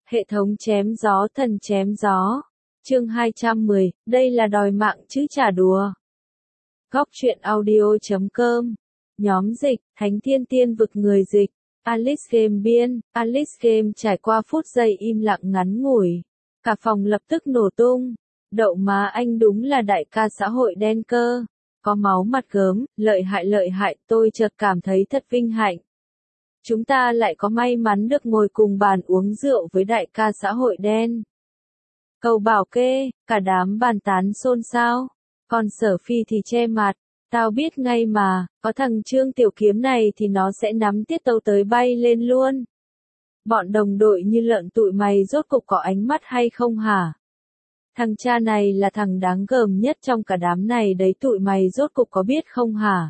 Hệ thống chém gió thần chém gió. Chương 210, đây là đòi mạng chứ chả đùa. Góc truyện audio.com. Nhóm dịch, Thánh Thiên Tiên vực người dịch. Alice Game biên, Alice Game trải qua phút giây im lặng ngắn ngủi. Cả phòng lập tức nổ tung. Đậu má anh đúng là đại ca xã hội đen cơ. Có máu mặt gớm, lợi hại, tôi chợt cảm thấy thật vinh hạnh. Chúng ta lại có may mắn được ngồi cùng bàn uống rượu với đại ca xã hội đen. Cầu bảo kê, cả đám bàn tán xôn xao. Còn Sở Phi thì che mặt. Tao biết ngay mà, có thằng Trương Tiểu Kiếm này thì nó sẽ nắm tiết tấu tới bay lên luôn. Bọn đồng đội như lợn tụi mày rốt cục có ánh mắt hay không hả? Thằng cha này là thằng đáng gờm nhất trong cả đám này đấy, tụi mày rốt cục có biết không hả?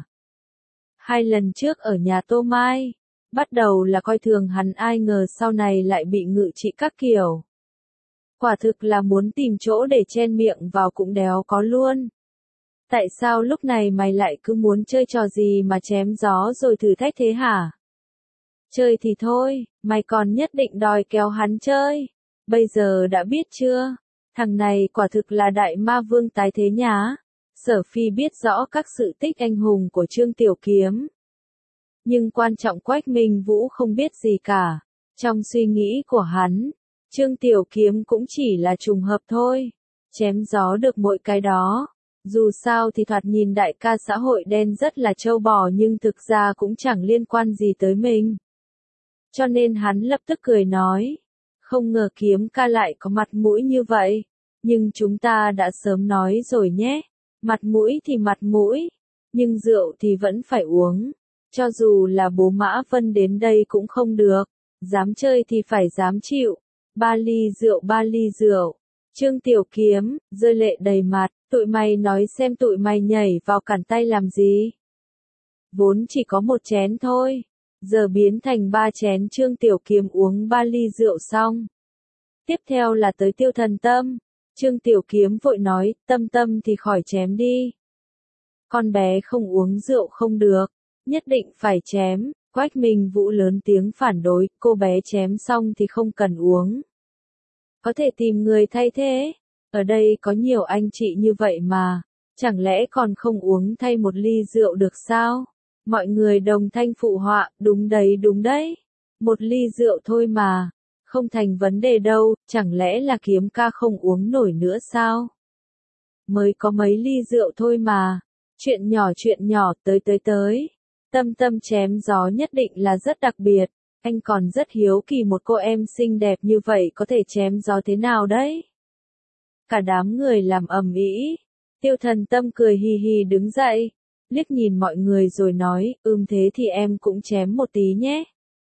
2 lần trước ở nhà Tô Mai, bắt đầu là coi thường hắn, ai ngờ sau này lại bị ngự trị các kiểu. Quả thực là muốn tìm chỗ để chen miệng vào cũng đéo có luôn. Tại sao lúc này mày lại cứ muốn chơi trò gì mà chém gió rồi thử thách thế hả? Chơi thì thôi, mày còn nhất định đòi kéo hắn chơi. Bây giờ đã biết chưa? Thằng này quả thực là đại ma vương tái thế nhá. Sở Phi biết rõ các sự tích anh hùng của Trương Tiểu Kiếm. Nhưng quan trọng Quách Minh Vũ không biết gì cả. Trong suy nghĩ của hắn, Trương Tiểu Kiếm cũng chỉ là trùng hợp thôi. Chém gió được mỗi cái đó. Dù sao thì thoạt nhìn đại ca xã hội đen rất là trâu bò nhưng thực ra cũng chẳng liên quan gì tới mình. Cho nên hắn lập tức cười nói. Không ngờ Kiếm ca lại có mặt mũi như vậy. Nhưng chúng ta đã sớm nói rồi nhé. Mặt mũi thì mặt mũi. Nhưng rượu thì vẫn phải uống. Cho dù là bố Mã Vân đến đây cũng không được. Dám chơi thì phải dám chịu. 3 ly rượu. Trương Tiểu Kiếm, rơi lệ đầy mặt. Tụi mày nói xem tụi mày nhảy vào cản tay làm gì? Vốn chỉ có 1 chén thôi. Giờ biến thành 3 chén. Trương Tiểu Kiếm uống 3 ly rượu xong. Tiếp theo là tới Tiêu Thần Tâm. Trương Tiểu Kiếm vội nói, Tâm thì khỏi chém đi. Con bé không uống rượu không được. Nhất định phải chém. Quách Minh Vũ lớn tiếng phản đối, cô bé chém xong thì không cần uống. Có thể tìm người thay thế. Ở đây có nhiều anh chị như vậy mà. Chẳng lẽ còn không uống thay 1 ly rượu được sao? Mọi người đồng thanh phụ họa, đúng đấy. 1 ly rượu thôi mà. Không thành vấn đề đâu, chẳng lẽ là Kiếm ca không uống nổi nữa sao? Mới có mấy ly rượu thôi mà. Chuyện nhỏ, tới. Tâm chém gió nhất định là rất đặc biệt. Anh còn rất hiếu kỳ một cô em xinh đẹp như vậy có thể chém gió thế nào đấy? Cả đám người làm ầm ĩ. Tiêu Thần Tâm cười hì hì đứng dậy, liếc nhìn mọi người rồi nói, thế thì em cũng chém một tí nhé.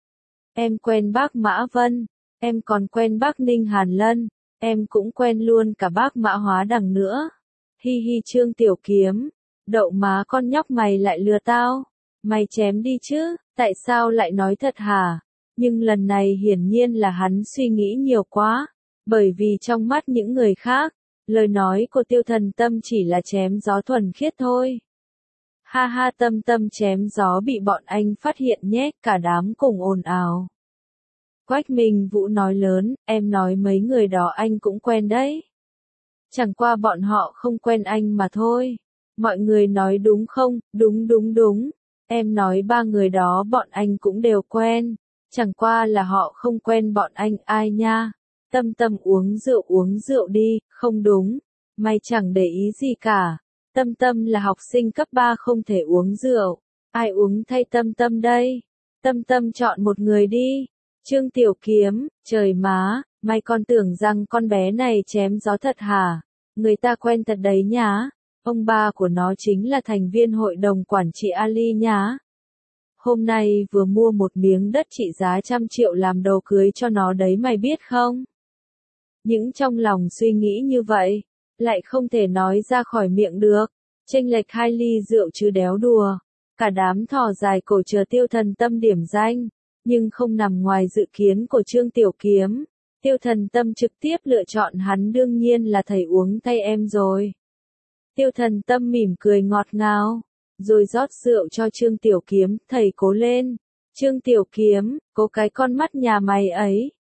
Em quen bác Mã Vân, em còn quen bác Ninh Hàn Lân, em cũng quen luôn cả bác Mã Hóa Đằng nữa. Hi hi Trương Tiểu Kiếm, đậu má con nhóc mày lại lừa tao. Mày chém đi chứ, tại sao lại nói thật hả? Nhưng lần này hiển nhiên là hắn suy nghĩ nhiều quá. Bởi vì trong mắt những người khác, lời nói của Tiêu Thần Tâm chỉ là chém gió thuần khiết thôi. Ha ha, Tâm chém gió bị bọn anh phát hiện nhé, cả đám cùng ồn ào. Quách Minh Vũ nói lớn, em nói mấy người đó anh cũng quen đấy. Chẳng qua bọn họ không quen anh mà thôi. Mọi người nói đúng không? Đúng. Em nói 3 người đó bọn anh cũng đều quen. Chẳng qua là họ không quen bọn anh, ai nha. Tâm uống rượu đi, không đúng. Mày chẳng để ý gì cả. Tâm là học sinh cấp 3 không thể uống rượu. Ai uống thay Tâm đây? Tâm chọn một người đi. Trương Tiểu Kiếm, trời má, mày còn tưởng rằng con bé này chém gió thật hả? Người ta quen thật đấy nhá. Ông ba của nó chính là thành viên hội đồng quản trị Ali nhá. Hôm nay vừa mua một miếng đất trị giá 100 triệu làm đồ cưới cho nó đấy, mày biết không? Những trong lòng suy nghĩ như vậy, lại không thể nói ra khỏi miệng được. Chênh lệch 2 ly rượu chứ đéo đùa. Cả đám thò dài cổ chờ Tiêu Thần Tâm điểm danh, nhưng không nằm ngoài dự kiến của Trương Tiểu Kiếm. Tiêu Thần Tâm trực tiếp lựa chọn hắn, đương nhiên là thầy uống thay em rồi. Tiêu Thần Tâm mỉm cười ngọt ngào, rồi rót rượu cho Trương Tiểu Kiếm, thầy cố lên. Trương Tiểu Kiếm, cố cái con mắt nhà mày ấy.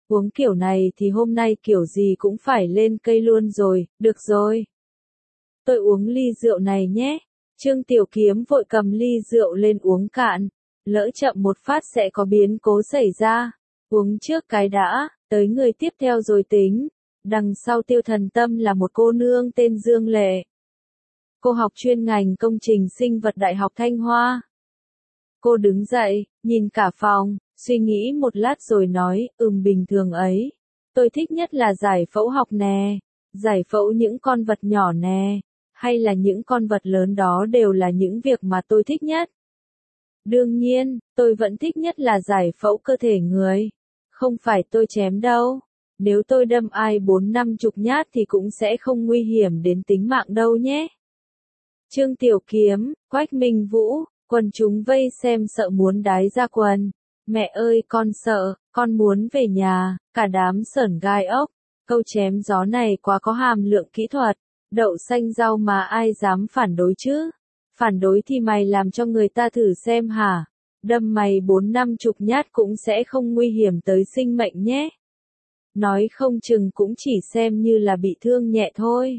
Uống kiểu này thì hôm nay kiểu gì cũng phải lên cây luôn rồi, được rồi. Tôi uống ly rượu này nhé. Trương Tiểu Kiếm vội cầm ly rượu lên uống cạn. Lỡ chậm một phát sẽ có biến cố xảy ra. Uống trước cái đã, tới người tiếp theo rồi tính. Đằng sau Tiêu Thần Tâm là một cô nương tên Dương Lệ. Cô học chuyên ngành công trình sinh vật Đại học Thanh Hoa. Cô đứng dậy, nhìn cả phòng, suy nghĩ một lát rồi nói, bình thường ấy. Tôi thích nhất là giải phẫu học nè. Giải phẫu những con vật nhỏ nè. Hay là những con vật lớn đó đều là những việc mà tôi thích nhất. Đương nhiên, tôi vẫn thích nhất là giải phẫu cơ thể người. Không phải tôi chém đâu. Nếu tôi đâm ai 4-50 nhát thì cũng sẽ không nguy hiểm đến tính mạng đâu nhé. Trương Tiểu Kiếm, Quách Minh Vũ, quần chúng vây xem sợ muốn đái ra quần. Mẹ ơi con sợ, con muốn về nhà, cả đám sởn gai ốc. Câu chém gió này quá có hàm lượng kỹ thuật. Đậu xanh rau mà ai dám phản đối chứ? Phản đối thì mày làm cho người ta thử xem hả? Đâm mày 4-50 nhát cũng sẽ không nguy hiểm tới sinh mệnh nhé. Nói không chừng cũng chỉ xem như là bị thương nhẹ thôi.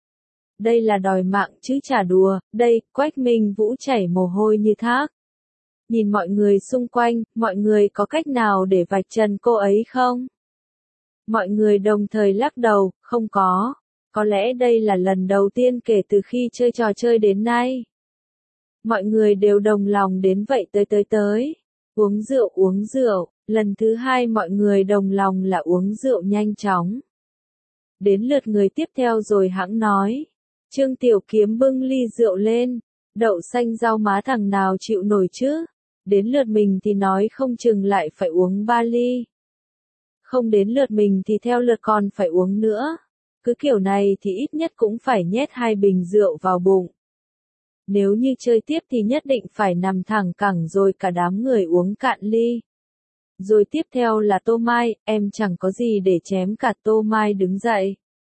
Đây là đòi mạng chứ chả đùa, đây, Quách Minh Vũ chảy mồ hôi như thác. Nhìn mọi người xung quanh, mọi người có cách nào để vạch trần cô ấy không? Mọi người đồng thời lắc đầu, không có. Có lẽ đây là lần đầu tiên kể từ khi chơi trò chơi đến nay. Mọi người đều đồng lòng đến vậy tới. Uống rượu, lần thứ hai mọi người đồng lòng là uống rượu nhanh chóng. Đến lượt người tiếp theo rồi hãng nói. Trương Tiểu Kiếm bưng ly rượu lên. Đậu xanh rau má thằng nào chịu nổi chứ? Đến lượt mình thì nói không chừng lại phải uống 3 ly. Không đến lượt mình thì theo lượt còn phải uống nữa. Cứ kiểu này thì ít nhất cũng phải nhét 2 bình rượu vào bụng. Nếu như chơi tiếp thì nhất định phải nằm thẳng cẳng rồi cả đám người uống cạn ly. Rồi tiếp theo là Tô Mai, em chẳng có gì để chém cả. Tô Mai đứng dậy.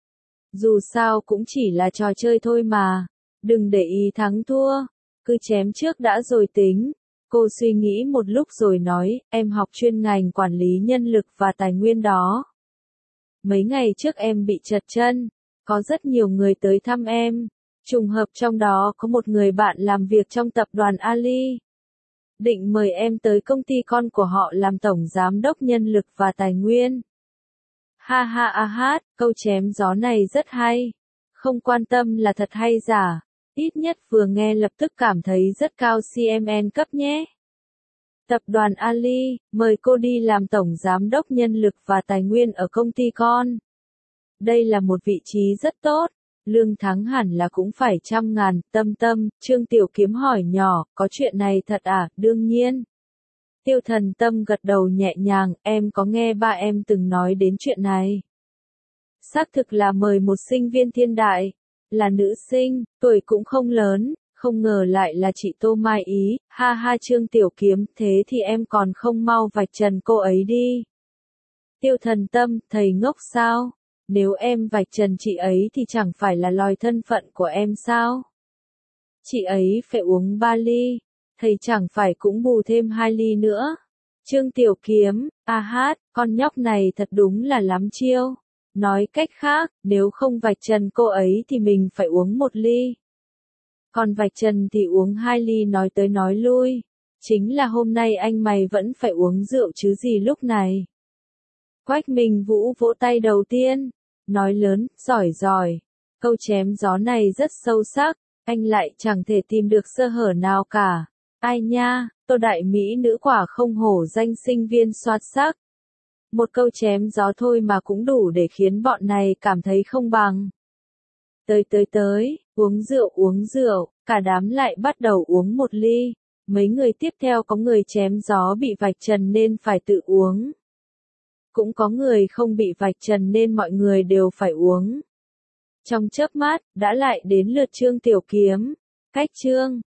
Dù sao cũng chỉ là trò chơi thôi mà. Đừng để ý thắng thua. Cứ chém trước đã rồi tính. Cô suy nghĩ một lúc rồi nói, em học chuyên ngành quản lý nhân lực và tài nguyên đó. Mấy ngày trước em bị trật chân. Có rất nhiều người tới thăm em. Trùng hợp trong đó có một người bạn làm việc trong tập đoàn Ali. Định mời em tới công ty con của họ làm tổng giám đốc nhân lực và tài nguyên. Ha ha a hát, câu chém gió này rất hay. Không quan tâm là thật hay giả. Ít nhất vừa nghe lập tức cảm thấy rất cao CMN cấp nhé. Tập đoàn Ali, mời cô đi làm tổng giám đốc nhân lực và tài nguyên ở công ty con. Đây là một vị trí rất tốt. Lương tháng hẳn là cũng phải 100.000, Tâm, Trương Tiểu Kiếm hỏi nhỏ, có chuyện này thật à, đương nhiên. Tiêu Thần Tâm gật đầu nhẹ nhàng, em có nghe ba em từng nói đến chuyện này. Xác thực là mời một sinh viên thiên đại, là nữ sinh, tuổi cũng không lớn, không ngờ lại là chị Tô Mai ý, ha ha Trương Tiểu Kiếm, thế thì em còn không mau vạch trần cô ấy đi. Tiêu Thần Tâm, thầy ngốc sao? Nếu em vạch trần chị ấy thì chẳng phải là lòi thân phận của em sao? Chị ấy phải uống 3 ly, thầy chẳng phải cũng bù thêm 2 ly nữa. Trương Tiểu Kiếm, a hát, con nhóc này thật đúng là lắm chiêu. Nói cách khác, nếu không vạch trần cô ấy thì mình phải uống 1 ly. Còn vạch trần thì uống 2 ly nói tới nói lui. Chính là hôm nay anh mày vẫn phải uống rượu chứ gì lúc này. Quách Minh Vũ vỗ tay đầu tiên. Nói lớn, giỏi. Câu chém gió này rất sâu sắc, anh lại chẳng thể tìm được sơ hở nào cả. Ai nha, Tô đại mỹ nữ quả không hổ danh sinh viên soát sắc. Một câu chém gió thôi mà cũng đủ để khiến bọn này cảm thấy không bằng. Tới, uống rượu, cả đám lại bắt đầu uống 1 ly. Mấy người tiếp theo có người chém gió bị vạch trần nên phải tự uống. Cũng có người không bị vạch trần nên mọi người đều phải uống. Trong chớp mắt, đã lại đến lượt Trương Tiểu Kiếm. Cách Trương